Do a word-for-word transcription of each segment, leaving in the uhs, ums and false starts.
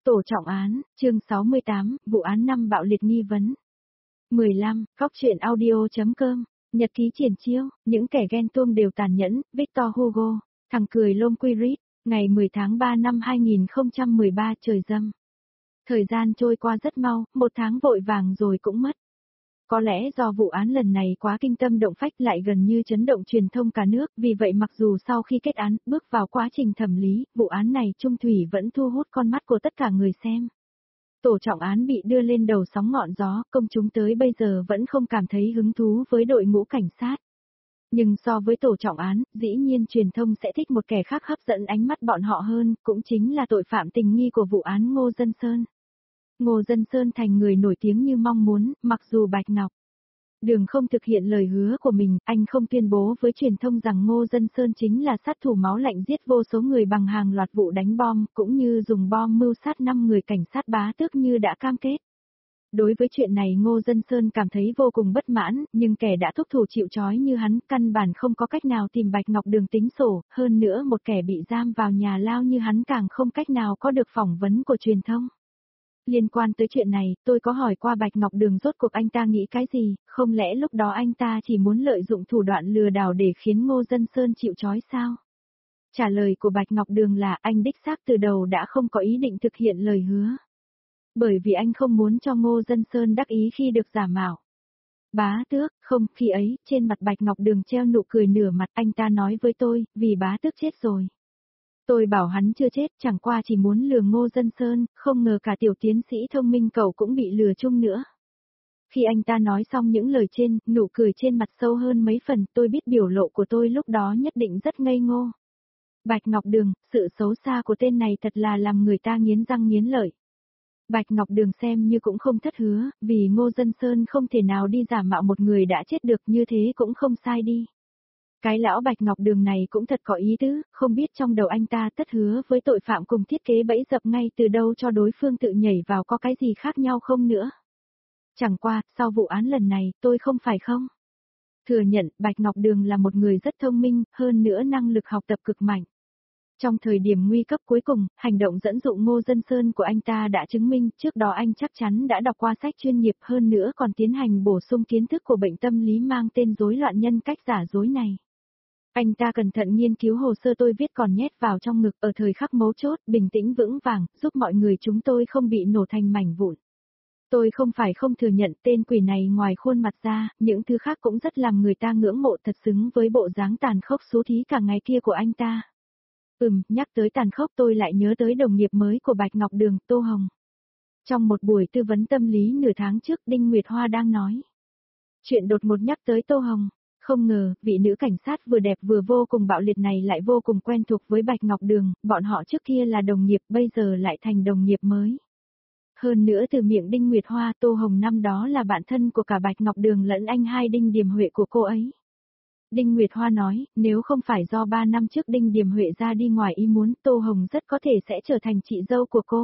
Tổ trọng án, chương sáu mươi tám, vụ án năm bạo liệt nghi vấn. mười lăm, góc truyện audio.com, nhật ký triển chiêu, những kẻ ghen tuông đều tàn nhẫn, Victor Hugo, thằng cười lôm quy rít, ngày mười tháng ba năm hai nghìn không trăm mười ba trời râm. Thời gian trôi qua rất mau, một tháng vội vàng rồi cũng mất. Có lẽ do vụ án lần này quá kinh tâm động phách lại gần như chấn động truyền thông cả nước, vì vậy mặc dù sau khi kết án, bước vào quá trình thẩm lý, vụ án này trung thủy vẫn thu hút con mắt của tất cả người xem. Tổ trọng án bị đưa lên đầu sóng ngọn gió, công chúng tới bây giờ vẫn không cảm thấy hứng thú với đội ngũ cảnh sát. Nhưng so với tổ trọng án, dĩ nhiên truyền thông sẽ thích một kẻ khác hấp dẫn ánh mắt bọn họ hơn, cũng chính là tội phạm tình nghi của vụ án Ngô Dân Sơn. Ngô Dân Sơn thành người nổi tiếng như mong muốn, mặc dù Bạch Ngọc Đường không thực hiện lời hứa của mình, anh không tuyên bố với truyền thông rằng Ngô Dân Sơn chính là sát thủ máu lạnh giết vô số người bằng hàng loạt vụ đánh bom, cũng như dùng bom mưu sát năm người cảnh sát Bá Tước như đã cam kết. Đối với chuyện này Ngô Dân Sơn cảm thấy vô cùng bất mãn, nhưng kẻ đã thúc thủ chịu trói như hắn, căn bản không có cách nào tìm Bạch Ngọc Đường tính sổ, hơn nữa một kẻ bị giam vào nhà lao như hắn càng không cách nào có được phỏng vấn của truyền thông. Liên quan tới chuyện này, tôi có hỏi qua Bạch Ngọc Đường rốt cuộc anh ta nghĩ cái gì, không lẽ lúc đó anh ta chỉ muốn lợi dụng thủ đoạn lừa đảo để khiến Ngô Dân Sơn chịu trói sao? Trả lời của Bạch Ngọc Đường là anh đích xác từ đầu đã không có ý định thực hiện lời hứa. Bởi vì anh không muốn cho Ngô Dân Sơn đắc ý khi được giả mạo. Bá Tước, không, khi ấy, trên mặt Bạch Ngọc Đường treo nụ cười nửa mặt, anh ta nói với tôi, vì Bá Tước chết rồi. Tôi bảo hắn chưa chết, chẳng qua chỉ muốn lừa Ngô Dân Sơn, không ngờ cả tiểu tiến sĩ thông minh cậu cũng bị lừa chung nữa. Khi anh ta nói xong những lời trên, nụ cười trên mặt sâu hơn mấy phần, tôi biết biểu lộ của tôi lúc đó nhất định rất ngây ngô. Bạch Ngọc Đường, sự xấu xa của tên này thật là làm người ta nghiến răng nghiến lợi. Bạch Ngọc Đường xem như cũng không thất hứa, vì Ngô Dân Sơn không thể nào đi giả mạo một người đã chết được, như thế cũng không sai đi. Cái lão Bạch Ngọc Đường này cũng thật có ý tứ, không biết trong đầu anh ta tất hứa với tội phạm cùng thiết kế bẫy dập ngay từ đâu cho đối phương tự nhảy vào có cái gì khác nhau không nữa. Chẳng qua, sau vụ án lần này, tôi không phải không? Thừa nhận, Bạch Ngọc Đường là một người rất thông minh, hơn nữa năng lực học tập cực mạnh. Trong thời điểm nguy cấp cuối cùng, hành động dẫn dụ Ngô Dân Sơn của anh ta đã chứng minh, trước đó anh chắc chắn đã đọc qua sách chuyên nghiệp, hơn nữa còn tiến hành bổ sung kiến thức của bệnh tâm lý mang tên rối loạn nhân cách giả dối này. Anh ta cẩn thận nghiên cứu hồ sơ tôi viết còn nhét vào trong ngực ở thời khắc mấu chốt, bình tĩnh vững vàng, giúp mọi người chúng tôi không bị nổ thành mảnh vụn. Tôi không phải không thừa nhận tên quỷ này ngoài khuôn mặt ra, những thứ khác cũng rất làm người ta ngưỡng mộ, thật xứng với bộ dáng tàn khốc xú thí cả ngày kia của anh ta. Ừm, nhắc tới tàn khốc tôi lại nhớ tới đồng nghiệp mới của Bạch Ngọc Đường, Tô Hồng. Trong một buổi tư vấn tâm lý nửa tháng trước, Đinh Nguyệt Hoa đang nói chuyện, đột ngột nhắc tới Tô Hồng. Không ngờ, vị nữ cảnh sát vừa đẹp vừa vô cùng bạo liệt này lại vô cùng quen thuộc với Bạch Ngọc Đường, bọn họ trước kia là đồng nghiệp, bây giờ lại thành đồng nghiệp mới. Hơn nữa từ miệng Đinh Nguyệt Hoa, Tô Hồng năm đó là bạn thân của cả Bạch Ngọc Đường lẫn anh hai Đinh Điềm Huệ của cô ấy. Đinh Nguyệt Hoa nói, nếu không phải do ba năm trước Đinh Điềm Huệ ra đi ngoài ý muốn, Tô Hồng rất có thể sẽ trở thành chị dâu của cô.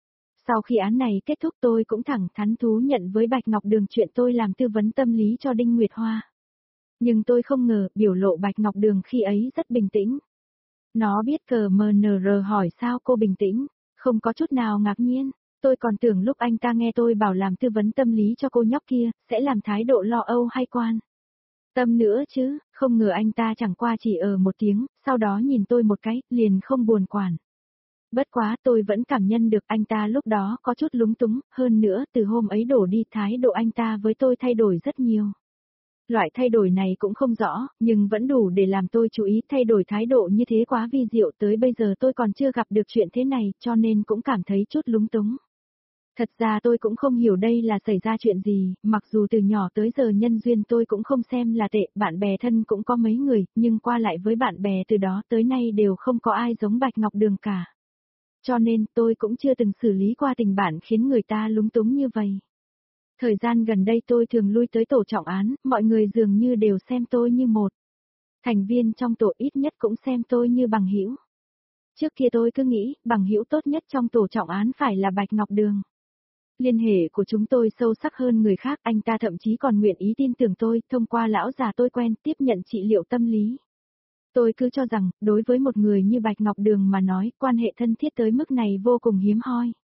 Sau khi án này kết thúc tôi cũng thẳng thắn thú nhận với Bạch Ngọc Đường chuyện tôi làm tư vấn tâm lý cho Đinh Nguyệt Hoa. Nhưng tôi không ngờ, biểu lộ Bạch Ngọc Đường khi ấy rất bình tĩnh. Nó biết cờ mờ nờ rờ hỏi sao cô bình tĩnh, không có chút nào ngạc nhiên. Tôi còn tưởng lúc anh ta nghe tôi bảo làm tư vấn tâm lý cho cô nhóc kia, sẽ làm thái độ lo âu hay quan tâm nữa chứ, không ngờ anh ta chẳng qua chỉ ở một tiếng, sau đó nhìn tôi một cái, liền không buồn quản. Bất quá tôi vẫn cảm nhận được anh ta lúc đó có chút lúng túng, hơn nữa từ hôm ấy đổ đi thái độ anh ta với tôi thay đổi rất nhiều. Loại thay đổi này cũng không rõ, nhưng vẫn đủ để làm tôi chú ý, thay đổi thái độ như thế quá vi diệu, tới bây giờ tôi còn chưa gặp được chuyện thế này, cho nên cũng cảm thấy chút lúng túng. Thật ra tôi cũng không hiểu đây là xảy ra chuyện gì, mặc dù từ nhỏ tới giờ nhân duyên tôi cũng không xem là tệ, bạn bè thân cũng có mấy người, nhưng qua lại với bạn bè từ đó tới nay đều không có ai giống Bạch Ngọc Đường cả. Cho nên tôi cũng chưa từng xử lý qua tình bạn khiến người ta lúng túng như vậy. Thời gian gần đây tôi thường lui tới tổ trọng án, mọi người dường như đều xem tôi như một thành viên trong tổ, ít nhất cũng xem tôi như bằng hữu. Trước kia tôi cứ nghĩ, bằng hữu tốt nhất trong tổ trọng án phải là Bạch Ngọc Đường. Liên hệ của chúng tôi sâu sắc hơn người khác, anh ta thậm chí còn nguyện ý tin tưởng tôi, thông qua lão già tôi quen, tiếp nhận trị liệu tâm lý. Tôi cứ cho rằng, đối với một người như Bạch Ngọc Đường mà nói, quan hệ thân thiết tới mức này vô cùng hiếm hoi.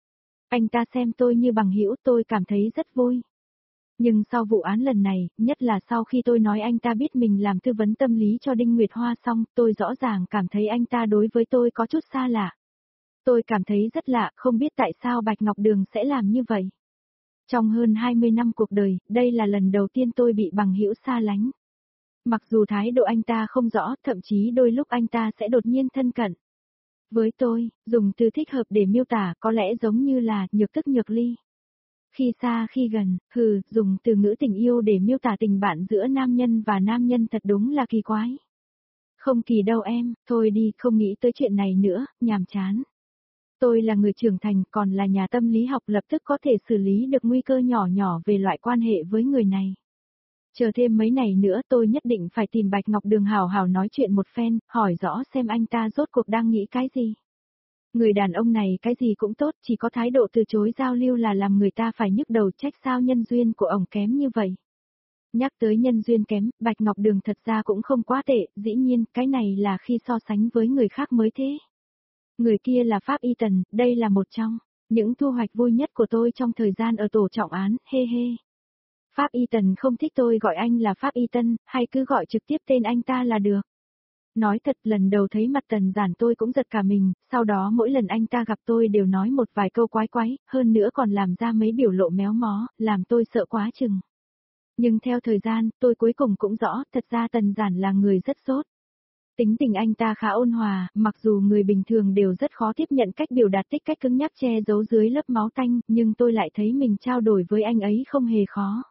Anh ta xem tôi như bằng hữu, tôi cảm thấy rất vui. Nhưng sau vụ án lần này, nhất là sau khi tôi nói anh ta biết mình làm tư vấn tâm lý cho Đinh Nguyệt Hoa xong, tôi rõ ràng cảm thấy anh ta đối với tôi có chút xa lạ. Tôi cảm thấy rất lạ, không biết tại sao Bạch Ngọc Đường sẽ làm như vậy. Trong hơn hai mươi năm cuộc đời, đây là lần đầu tiên tôi bị bằng hữu xa lánh. Mặc dù thái độ anh ta không rõ, thậm chí đôi lúc anh ta sẽ đột nhiên thân cận. Với tôi, dùng từ thích hợp để miêu tả có lẽ giống như là nhược tức nhược ly. Khi xa khi gần, hừ, dùng từ ngữ tình yêu để miêu tả tình bạn giữa nam nhân và nam nhân thật đúng là kỳ quái. Không kỳ đâu em, thôi đi, không nghĩ tới chuyện này nữa, nhàm chán. Tôi là người trưởng thành, còn là nhà tâm lý học, lập tức có thể xử lý được nguy cơ nhỏ nhỏ về loại quan hệ với người này. Chờ thêm mấy ngày nữa tôi nhất định phải tìm Bạch Ngọc Đường hào hào nói chuyện một phen, hỏi rõ xem anh ta rốt cuộc đang nghĩ cái gì. Người đàn ông này cái gì cũng tốt, chỉ có thái độ từ chối giao lưu là làm người ta phải nhức đầu, trách sao nhân duyên của ổng kém như vậy. Nhắc tới nhân duyên kém, Bạch Ngọc Đường thật ra cũng không quá tệ, dĩ nhiên, cái này là khi so sánh với người khác mới thế. Người kia là Pháp Y Tần, đây là một trong những thu hoạch vui nhất của tôi trong thời gian ở tổ trọng án, hê hê. Pháp Y Tần không thích tôi gọi anh là Pháp Y Tân, hay cứ gọi trực tiếp tên anh ta là được. Nói thật, lần đầu thấy mặt Tần Giản tôi cũng giật cả mình, sau đó mỗi lần anh ta gặp tôi đều nói một vài câu quái quái, hơn nữa còn làm ra mấy biểu lộ méo mó, làm tôi sợ quá chừng. Nhưng theo thời gian, tôi cuối cùng cũng rõ, thật ra Tần Giản là người rất sốt. Tính tình anh ta khá ôn hòa, mặc dù người bình thường đều rất khó tiếp nhận cách biểu đạt tích cách cứng nhắc che giấu dưới lớp máu tanh, nhưng tôi lại thấy mình trao đổi với anh ấy không hề khó.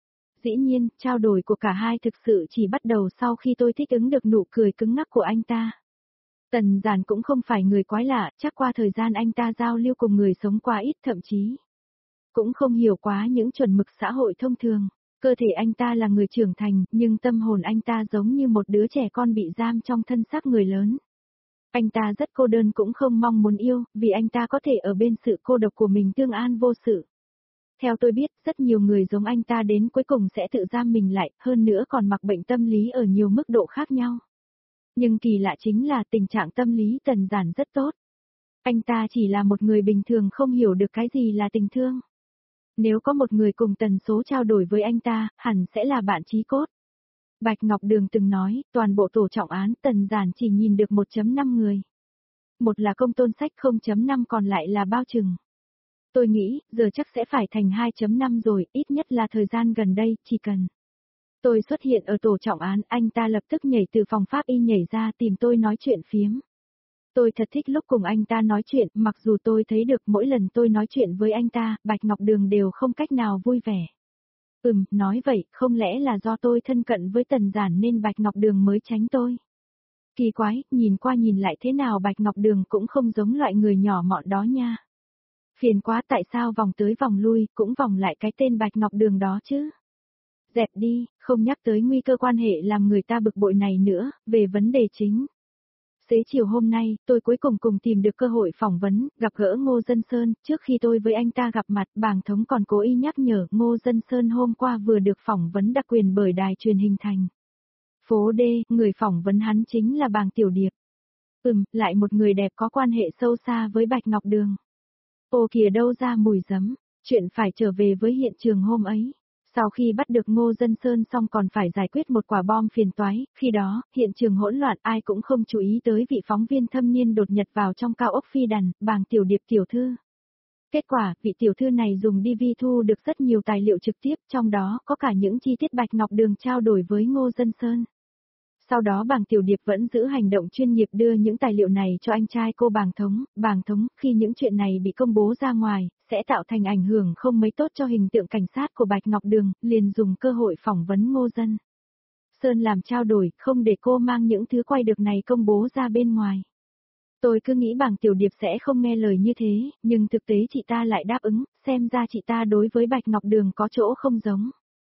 Dĩ nhiên, trao đổi của cả hai thực sự chỉ bắt đầu sau khi tôi thích ứng được nụ cười cứng ngắc của anh ta. Tần Giản cũng không phải người quái lạ, chắc qua thời gian anh ta giao lưu cùng người sống quá ít, thậm chí cũng không hiểu quá những chuẩn mực xã hội thông thường. Cơ thể anh ta là người trưởng thành, nhưng tâm hồn anh ta giống như một đứa trẻ con bị giam trong thân xác người lớn. Anh ta rất cô đơn cũng không mong muốn yêu, vì anh ta có thể ở bên sự cô độc của mình tương an vô sự. Theo tôi biết, rất nhiều người giống anh ta đến cuối cùng sẽ tự giam mình lại, hơn nữa còn mặc bệnh tâm lý ở nhiều mức độ khác nhau. Nhưng kỳ lạ chính là tình trạng tâm lý Tần Giản rất tốt. Anh ta chỉ là một người bình thường không hiểu được cái gì là tình thương. Nếu có một người cùng tần số trao đổi với anh ta, hẳn sẽ là bạn chí cốt. Bạch Ngọc Đường từng nói, toàn bộ tổ trọng án Tần Giản chỉ nhìn được một phẩy năm người. Một là công tôn sách không phẩy năm còn lại là bao chừng. Tôi nghĩ, giờ chắc sẽ phải thành hai phẩy năm rồi, ít nhất là thời gian gần đây, chỉ cần tôi xuất hiện ở tổ trọng án, anh ta lập tức nhảy từ phòng pháp y nhảy ra tìm tôi nói chuyện phiếm. Tôi thật thích lúc cùng anh ta nói chuyện, mặc dù tôi thấy được mỗi lần tôi nói chuyện với anh ta, Bạch Ngọc Đường đều không cách nào vui vẻ. Ừm, nói vậy, không lẽ là do tôi thân cận với Tần Giản nên Bạch Ngọc Đường mới tránh tôi? Kỳ quái, nhìn qua nhìn lại thế nào Bạch Ngọc Đường cũng không giống loại người nhỏ mọn đó nha. Phiền quá, tại sao vòng tới vòng lui, cũng vòng lại cái tên Bạch Ngọc Đường đó chứ? Dẹp đi, không nhắc tới nguy cơ quan hệ làm người ta bực bội này nữa, về vấn đề chính. Xế chiều hôm nay, tôi cuối cùng cùng tìm được cơ hội phỏng vấn, gặp gỡ Ngô Dân Sơn, trước khi tôi với anh ta gặp mặt, bàng thống còn cố ý nhắc nhở Ngô Dân Sơn hôm qua vừa được phỏng vấn đặc quyền bởi đài truyền hình thành phố D, người phỏng vấn hắn chính là Bàng Tiểu Điệp. Ừm, lại một người đẹp có quan hệ sâu xa với Bạch Ngọc Đường. Ô kìa đâu ra mùi giấm, chuyện phải trở về với hiện trường hôm ấy. Sau khi bắt được Ngô Dân Sơn xong còn phải giải quyết một quả bom phiền toái, khi đó, hiện trường hỗn loạn ai cũng không chú ý tới vị phóng viên thâm niên đột nhập vào trong cao ốc phi đàn, Bàng Tiểu Điệp tiểu thư. Kết quả, vị tiểu thư này dùng đê vê thu được rất nhiều tài liệu trực tiếp, trong đó có cả những chi tiết Bạch Ngọc Đường trao đổi với Ngô Dân Sơn. Sau đó Bàng Tiểu Điệp vẫn giữ hành động chuyên nghiệp đưa những tài liệu này cho anh trai cô Bàng Thống. Bàng Thống, khi những chuyện này bị công bố ra ngoài, sẽ tạo thành ảnh hưởng không mấy tốt cho hình tượng cảnh sát của Bạch Ngọc Đường, liền dùng cơ hội phỏng vấn Ngô Dân Sơn làm trao đổi, không để cô mang những thứ quay được này công bố ra bên ngoài. Tôi cứ nghĩ Bàng Tiểu Điệp sẽ không nghe lời như thế, nhưng thực tế chị ta lại đáp ứng, xem ra chị ta đối với Bạch Ngọc Đường có chỗ không giống.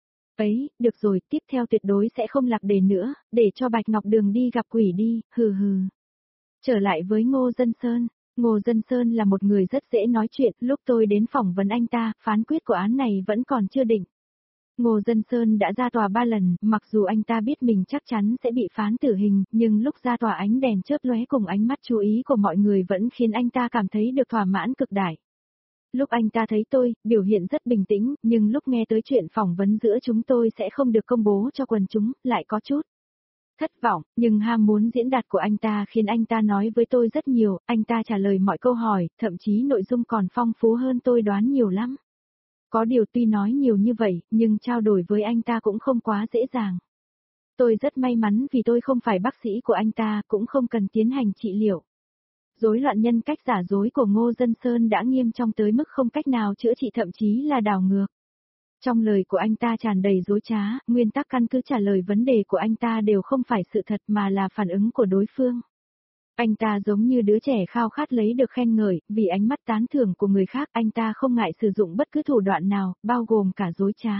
Ấy, được rồi, tiếp theo tuyệt đối sẽ không lạc đề nữa, để cho Bạch Ngọc Đường đi gặp quỷ đi, hừ hừ. Trở lại với Ngô Dân Sơn, Ngô Dân Sơn là một người rất dễ nói chuyện, lúc tôi đến phỏng vấn anh ta, phán quyết của án này vẫn còn chưa định. Ngô Dân Sơn đã ra tòa ba lần, mặc dù anh ta biết mình chắc chắn sẽ bị phán tử hình, nhưng lúc ra tòa ánh đèn chớp lóe cùng ánh mắt chú ý của mọi người vẫn khiến anh ta cảm thấy được thỏa mãn cực đại. Lúc anh ta thấy tôi, biểu hiện rất bình tĩnh, nhưng lúc nghe tới chuyện phỏng vấn giữa chúng tôi sẽ không được công bố cho quần chúng, lại có chút thất vọng, nhưng ham muốn diễn đạt của anh ta khiến anh ta nói với tôi rất nhiều, anh ta trả lời mọi câu hỏi, thậm chí nội dung còn phong phú hơn tôi đoán nhiều lắm. Có điều tuy nói nhiều như vậy, nhưng trao đổi với anh ta cũng không quá dễ dàng. Tôi rất may mắn vì tôi không phải bác sĩ của anh ta, cũng không cần tiến hành trị liệu. Rối loạn nhân cách giả dối của Ngô Dân Sơn đã nghiêm trọng tới mức không cách nào chữa trị, thậm chí là đảo ngược. Trong lời của anh ta tràn đầy dối trá, nguyên tắc căn cứ trả lời vấn đề của anh ta đều không phải sự thật mà là phản ứng của đối phương. Anh ta giống như đứa trẻ khao khát lấy được khen ngợi, vì ánh mắt tán thưởng của người khác anh ta không ngại sử dụng bất cứ thủ đoạn nào, bao gồm cả dối trá.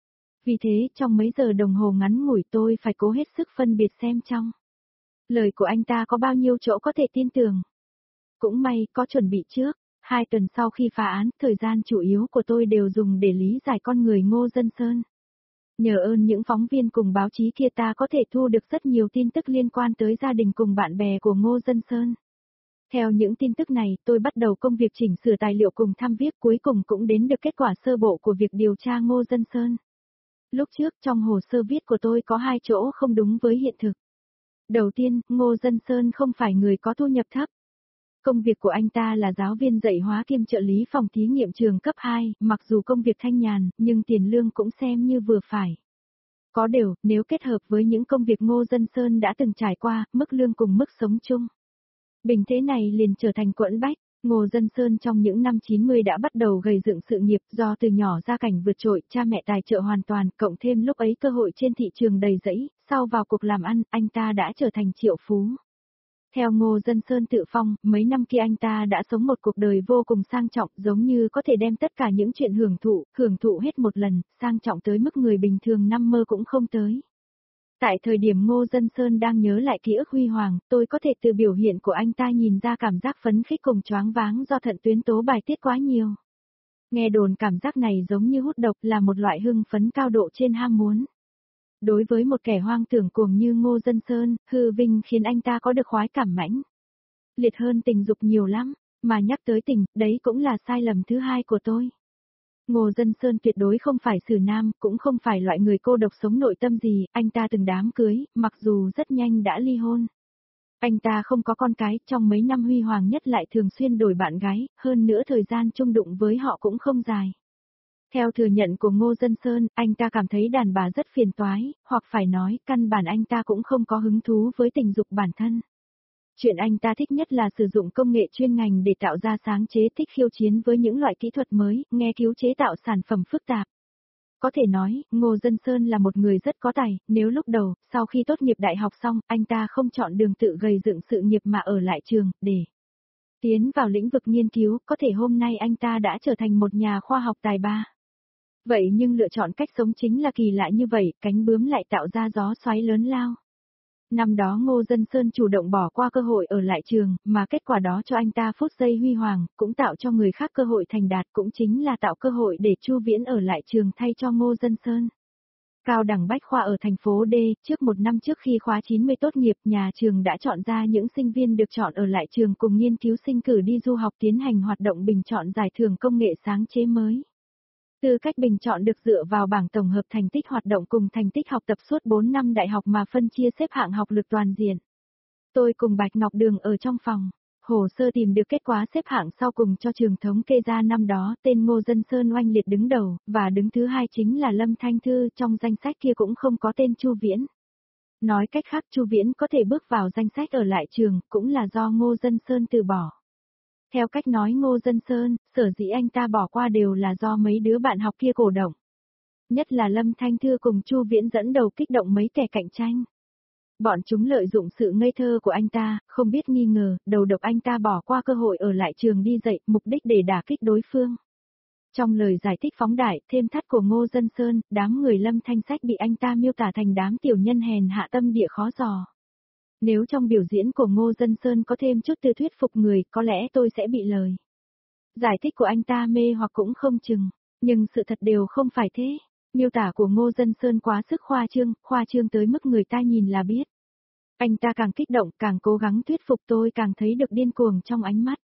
Vì thế, trong mấy giờ đồng hồ ngắn ngủi tôi phải cố hết sức phân biệt xem trong lời của anh ta có bao nhiêu chỗ có thể tin tưởng. Cũng may, có chuẩn bị trước. Hai tuần sau khi phá án, thời gian chủ yếu của tôi đều dùng để lý giải con người Ngô Dân Sơn. Nhờ ơn những phóng viên cùng báo chí kia ta có thể thu được rất nhiều tin tức liên quan tới gia đình cùng bạn bè của Ngô Dân Sơn. Theo những tin tức này, tôi bắt đầu công việc chỉnh sửa tài liệu cùng thăm viết, cuối cùng cũng đến được kết quả sơ bộ của việc điều tra Ngô Dân Sơn. Lúc trước trong hồ sơ viết của tôi có hai chỗ không đúng với hiện thực. Đầu tiên, Ngô Dân Sơn không phải người có thu nhập thấp. Công việc của anh ta là giáo viên dạy hóa kiêm trợ lý phòng thí nghiệm trường cấp hai, mặc dù công việc thanh nhàn, nhưng tiền lương cũng xem như vừa phải. Có điều, nếu kết hợp với những công việc Ngô Dân Sơn đã từng trải qua, mức lương cùng mức sống chung bình thế này liền trở thành quẫn bách. Ngô Dân Sơn trong những năm chín mươi đã bắt đầu gầy dựng sự nghiệp, do từ nhỏ gia cảnh vượt trội, cha mẹ tài trợ hoàn toàn, cộng thêm lúc ấy cơ hội trên thị trường đầy rẫy, sau vào cuộc làm ăn, anh ta đã trở thành triệu phú. Theo Ngô Dân Sơn tự phong, mấy năm kia anh ta đã sống một cuộc đời vô cùng sang trọng, giống như có thể đem tất cả những chuyện hưởng thụ, hưởng thụ hết một lần, sang trọng tới mức người bình thường năm mơ cũng không tới. Tại thời điểm Ngô Dân Sơn đang nhớ lại ký ức huy hoàng, tôi có thể từ biểu hiện của anh ta nhìn ra cảm giác phấn khích cùng choáng váng do thận tuyến tố bài tiết quá nhiều. Nghe đồn cảm giác này giống như hút độc, là một loại hưng phấn cao độ trên ham muốn. Đối với một kẻ hoang tưởng cuồng như Ngô Dân Sơn, hư vinh khiến anh ta có được khoái cảm mãnh liệt hơn tình dục nhiều lắm, mà nhắc tới tình, đấy cũng là sai lầm thứ hai của tôi. Ngô Dân Sơn tuyệt đối không phải xử nam, cũng không phải loại người cô độc sống nội tâm gì, anh ta từng đám cưới, mặc dù rất nhanh đã ly hôn. Anh ta không có con cái, trong mấy năm huy hoàng nhất lại thường xuyên đổi bạn gái, hơn nữa thời gian chung đụng với họ cũng không dài. Theo thừa nhận của Ngô Dân Sơn, anh ta cảm thấy đàn bà rất phiền toái, hoặc phải nói, căn bản anh ta cũng không có hứng thú với tình dục bản thân. Chuyện anh ta thích nhất là sử dụng công nghệ chuyên ngành để tạo ra sáng chế, thích khiêu chiến với những loại kỹ thuật mới, nghe cứu chế tạo sản phẩm phức tạp. Có thể nói, Ngô Dân Sơn là một người rất có tài, nếu lúc đầu, sau khi tốt nghiệp đại học xong, anh ta không chọn đường tự gầy dựng sự nghiệp mà ở lại trường, để tiến vào lĩnh vực nghiên cứu, có thể hôm nay anh ta đã trở thành một nhà khoa học tài ba. Vậy nhưng lựa chọn cách sống chính là kỳ lạ như vậy, cánh bướm lại tạo ra gió xoáy lớn lao. Năm đó Ngô Dân Sơn chủ động bỏ qua cơ hội ở lại trường, mà kết quả đó cho anh ta phút giây huy hoàng, cũng tạo cho người khác cơ hội thành đạt, cũng chính là tạo cơ hội để Chu Viễn ở lại trường thay cho Ngô Dân Sơn. Cao đẳng Bách khoa ở thành phố D, trước một năm trước khi khóa chín mươi tốt nghiệp, nhà trường đã chọn ra những sinh viên được chọn ở lại trường cùng nghiên cứu sinh cử đi du học tiến hành hoạt động bình chọn giải thưởng công nghệ sáng chế mới. Tư cách bình chọn được dựa vào bảng tổng hợp thành tích hoạt động cùng thành tích học tập suốt bốn năm đại học mà phân chia xếp hạng học lực toàn diện. Tôi cùng Bạch Ngọc Đường ở trong phòng, hồ sơ tìm được kết quả xếp hạng sau cùng cho trường thống kê ra năm đó, tên Ngô Dân Sơn oanh liệt đứng đầu, và đứng thứ hai chính là Lâm Thanh Thư, trong danh sách kia cũng không có tên Chu Viễn. Nói cách khác, Chu Viễn có thể bước vào danh sách ở lại trường, cũng là do Ngô Dân Sơn từ bỏ. Theo cách nói Ngô Dân Sơn, sở dĩ anh ta bỏ qua đều là do mấy đứa bạn học kia cổ động. Nhất là Lâm Thanh Thư cùng Chu Viễn dẫn đầu kích động mấy kẻ cạnh tranh. Bọn chúng lợi dụng sự ngây thơ của anh ta, không biết nghi ngờ, đầu độc anh ta bỏ qua cơ hội ở lại trường đi dạy, mục đích để đả kích đối phương. Trong lời giải thích phóng đại, thêm thắt của Ngô Dân Sơn, đám người Lâm Thanh Sách bị anh ta miêu tả thành đám tiểu nhân hèn hạ tâm địa khó dò. Nếu trong biểu diễn của Ngô Dân Sơn có thêm chút từ thuyết phục người, có lẽ tôi sẽ bị lời giải thích của anh ta mê hoặc cũng không chừng, nhưng sự thật đều không phải thế. Miêu tả của Ngô Dân Sơn quá sức khoa trương, khoa trương tới mức người ta nhìn là biết. Anh ta càng kích động, càng cố gắng thuyết phục, tôi càng thấy được điên cuồng trong ánh mắt.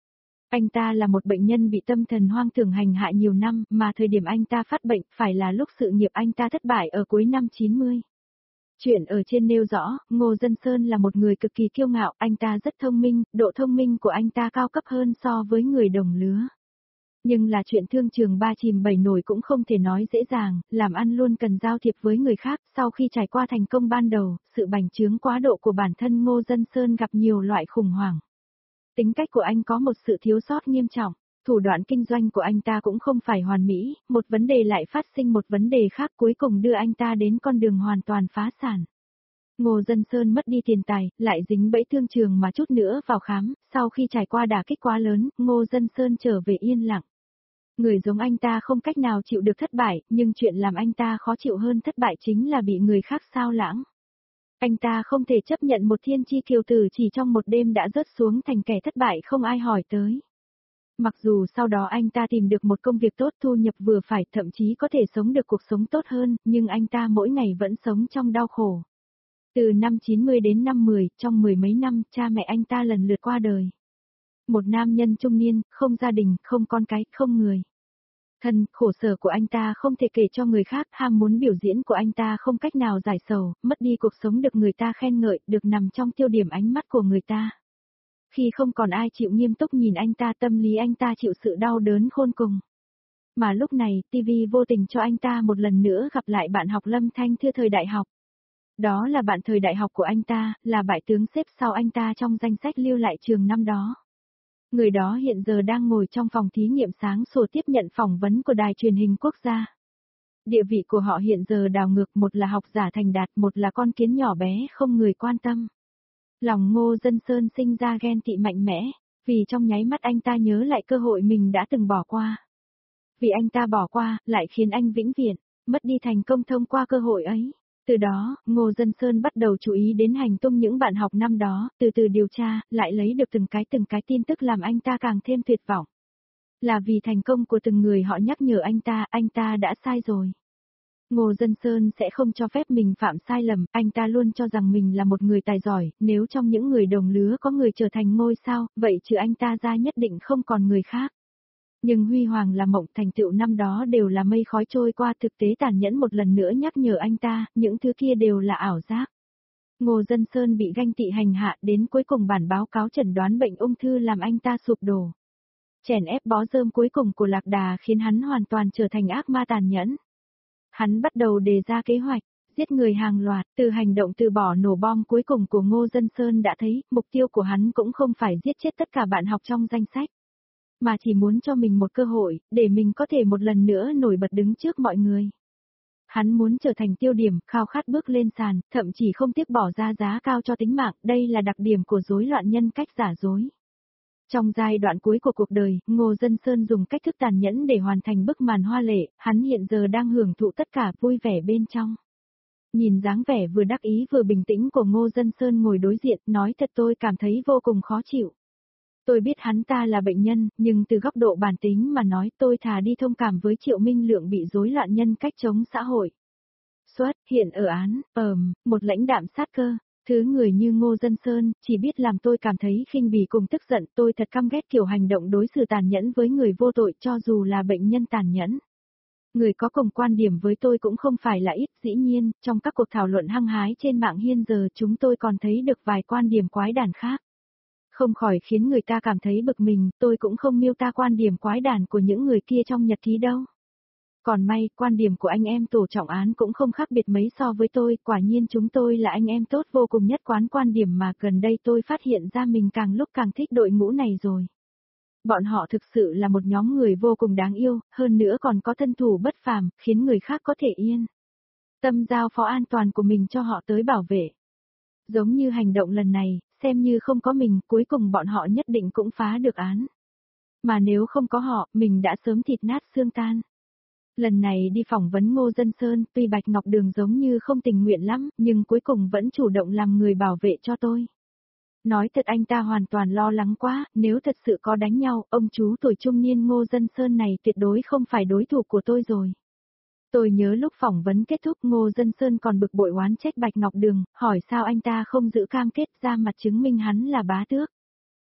Anh ta là một bệnh nhân bị tâm thần hoang tưởng hành hạ nhiều năm, mà thời điểm anh ta phát bệnh phải là lúc sự nghiệp anh ta thất bại ở cuối năm chín mươi. Chuyện ở trên nêu rõ, Ngô Dân Sơn là một người cực kỳ kiêu ngạo, anh ta rất thông minh, độ thông minh của anh ta cao cấp hơn so với người đồng lứa. Nhưng là chuyện thương trường ba chìm bảy nổi cũng không thể nói dễ dàng, làm ăn luôn cần giao thiệp với người khác, sau khi trải qua thành công ban đầu, sự bành trướng quá độ của bản thân Ngô Dân Sơn gặp nhiều loại khủng hoảng. Tính cách của anh có một sự thiếu sót nghiêm trọng, thủ đoạn kinh doanh của anh ta cũng không phải hoàn mỹ, một vấn đề lại phát sinh một vấn đề khác cuối cùng đưa anh ta đến con đường hoàn toàn phá sản. Ngô Dân Sơn mất đi tiền tài, lại dính bẫy thương trường mà chút nữa vào khám, sau khi trải qua đả kích quá lớn, Ngô Dân Sơn trở về yên lặng. Người giống anh ta không cách nào chịu được thất bại, nhưng chuyện làm anh ta khó chịu hơn thất bại chính là bị người khác sao lãng. Anh ta không thể chấp nhận một thiên chi kiều tử chỉ trong một đêm đã rớt xuống thành kẻ thất bại không ai hỏi tới. Mặc dù sau đó anh ta tìm được một công việc tốt thu nhập vừa phải thậm chí có thể sống được cuộc sống tốt hơn, nhưng anh ta mỗi ngày vẫn sống trong đau khổ. Từ năm chín mươi đến năm mười, trong mười mấy năm, cha mẹ anh ta lần lượt qua đời. Một nam nhân trung niên, không gia đình, không con cái, không người. Thân, khổ sở của anh ta không thể kể cho người khác, ham muốn biểu diễn của anh ta không cách nào giải sầu, mất đi cuộc sống được người ta khen ngợi, được nằm trong tiêu điểm ánh mắt của người ta. Khi không còn ai chịu nghiêm túc nhìn anh ta, tâm lý anh ta chịu sự đau đớn khôn cùng. Mà lúc này, ti vi vô tình cho anh ta một lần nữa gặp lại bạn học Lâm Thanh Thư thời đại học. Đó là bạn thời đại học của anh ta, là bại tướng xếp sau anh ta trong danh sách lưu lại trường năm đó. Người đó hiện giờ đang ngồi trong phòng thí nghiệm sáng sủa tiếp nhận phỏng vấn của đài truyền hình quốc gia. Địa vị của họ hiện giờ đảo ngược, một là học giả thành đạt, một là con kiến nhỏ bé không người quan tâm. Lòng Ngô Dân Sơn sinh ra ghen tị mạnh mẽ, vì trong nháy mắt anh ta nhớ lại cơ hội mình đã từng bỏ qua. Vì anh ta bỏ qua, lại khiến anh vĩnh viễn, mất đi thành công thông qua cơ hội ấy. Từ đó, Ngô Dân Sơn bắt đầu chú ý đến hành tung những bạn học năm đó, từ từ điều tra, lại lấy được từng cái từng cái tin tức làm anh ta càng thêm tuyệt vọng. Là vì thành công của từng người họ nhắc nhở anh ta, anh ta đã sai rồi. Ngô Dân Sơn sẽ không cho phép mình phạm sai lầm, anh ta luôn cho rằng mình là một người tài giỏi, nếu trong những người đồng lứa có người trở thành ngôi sao, vậy trừ anh ta ra nhất định không còn người khác. Nhưng huy hoàng là mộng, thành tựu năm đó đều là mây khói trôi qua, thực tế tàn nhẫn một lần nữa nhắc nhở anh ta, những thứ kia đều là ảo giác. Ngô Dân Sơn bị ganh tị hành hạ, đến cuối cùng bản báo cáo chẩn đoán bệnh ung thư làm anh ta sụp đổ. Chèn ép bó rơm cuối cùng của Lạc Đà khiến hắn hoàn toàn trở thành ác ma tàn nhẫn. Hắn bắt đầu đề ra kế hoạch, giết người hàng loạt, từ hành động từ bỏ nổ bom cuối cùng của Ngô Dân Sơn đã thấy, mục tiêu của hắn cũng không phải giết chết tất cả bạn học trong danh sách, mà chỉ muốn cho mình một cơ hội, để mình có thể một lần nữa nổi bật đứng trước mọi người. Hắn muốn trở thành tiêu điểm, khao khát bước lên sàn, thậm chí không tiếc bỏ ra giá cao cho tính mạng, đây là đặc điểm của rối loạn nhân cách giả dối. Trong giai đoạn cuối của cuộc đời, Ngô Dân Sơn dùng cách thức tàn nhẫn để hoàn thành bức màn hoa lệ, hắn hiện giờ đang hưởng thụ tất cả vui vẻ bên trong. Nhìn dáng vẻ vừa đắc ý vừa bình tĩnh của Ngô Dân Sơn ngồi đối diện, nói thật tôi cảm thấy vô cùng khó chịu. Tôi biết hắn ta là bệnh nhân, nhưng từ góc độ bản tính mà nói tôi thà đi thông cảm với Triệu Minh Lượng bị rối loạn nhân cách chống xã hội. Xuất, hiện ở án, ờm, một lãnh đạm sát cơ. Thứ người như Ngô Dân Sơn, chỉ biết làm tôi cảm thấy khinh bỉ cùng tức giận, tôi thật căm ghét kiểu hành động đối xử tàn nhẫn với người vô tội cho dù là bệnh nhân tàn nhẫn. Người có cùng quan điểm với tôi cũng không phải là ít, dĩ nhiên, trong các cuộc thảo luận hăng hái trên mạng hiện giờ chúng tôi còn thấy được vài quan điểm quái đản khác. Không khỏi khiến người ta cảm thấy bực mình, tôi cũng không miêu tả quan điểm quái đản của những người kia trong nhật ký đâu. Còn may, quan điểm của anh em tổ trọng án cũng không khác biệt mấy so với tôi, quả nhiên chúng tôi là anh em tốt vô cùng nhất quán quan điểm mà gần đây tôi phát hiện ra mình càng lúc càng thích đội ngũ này rồi. Bọn họ thực sự là một nhóm người vô cùng đáng yêu, hơn nữa còn có thân thủ bất phàm, khiến người khác có thể yên tâm giao phó an toàn của mình cho họ tới bảo vệ. Giống như hành động lần này, xem như không có mình, cuối cùng bọn họ nhất định cũng phá được án. Mà nếu không có họ, mình đã sớm thịt nát xương tan. Lần này đi phỏng vấn Ngô Dân Sơn, tuy Bạch Ngọc Đường giống như không tình nguyện lắm, nhưng cuối cùng vẫn chủ động làm người bảo vệ cho tôi. Nói thật anh ta hoàn toàn lo lắng quá, nếu thật sự có đánh nhau, ông chú tuổi trung niên Ngô Dân Sơn này tuyệt đối không phải đối thủ của tôi rồi. Tôi nhớ lúc phỏng vấn kết thúc Ngô Dân Sơn còn bực bội oán trách Bạch Ngọc Đường, hỏi sao anh ta không giữ cam kết ra mặt chứng minh hắn là bá tước.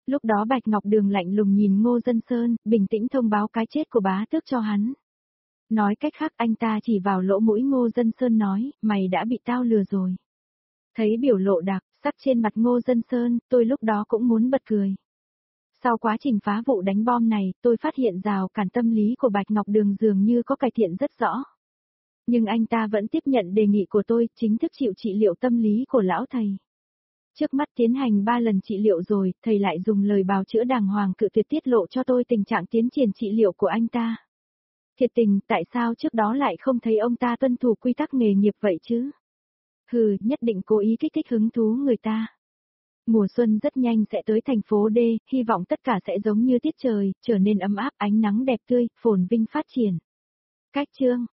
Lúc đó Bạch Ngọc Đường lạnh lùng nhìn Ngô Dân Sơn, bình tĩnh thông báo cái chết của bá tước cho hắn. Nói cách khác anh ta chỉ vào lỗ mũi Ngô Dân Sơn nói, mày đã bị tao lừa rồi. Thấy biểu lộ đặc sắc trên mặt Ngô Dân Sơn, tôi lúc đó cũng muốn bật cười. Sau quá trình phá vụ đánh bom này, tôi phát hiện rào cản tâm lý của Bạch Ngọc Đường dường như có cải thiện rất rõ. Nhưng anh ta vẫn tiếp nhận đề nghị của tôi, chính thức chịu trị liệu tâm lý của lão thầy. Trước mắt tiến hành ba lần trị liệu rồi, thầy lại dùng lời bào chữa đàng hoàng cự tuyệt tiết lộ cho tôi tình trạng tiến triển trị liệu của anh ta. Thiệt tình, tại sao trước đó lại không thấy ông ta tuân thủ quy tắc nghề nghiệp vậy chứ? Hừ, nhất định cố ý kích thích hứng thú người ta. Mùa xuân rất nhanh sẽ tới thành phố D, hy vọng tất cả sẽ giống như tiết trời, trở nên ấm áp, ánh nắng đẹp tươi, phồn vinh phát triển. Cách chương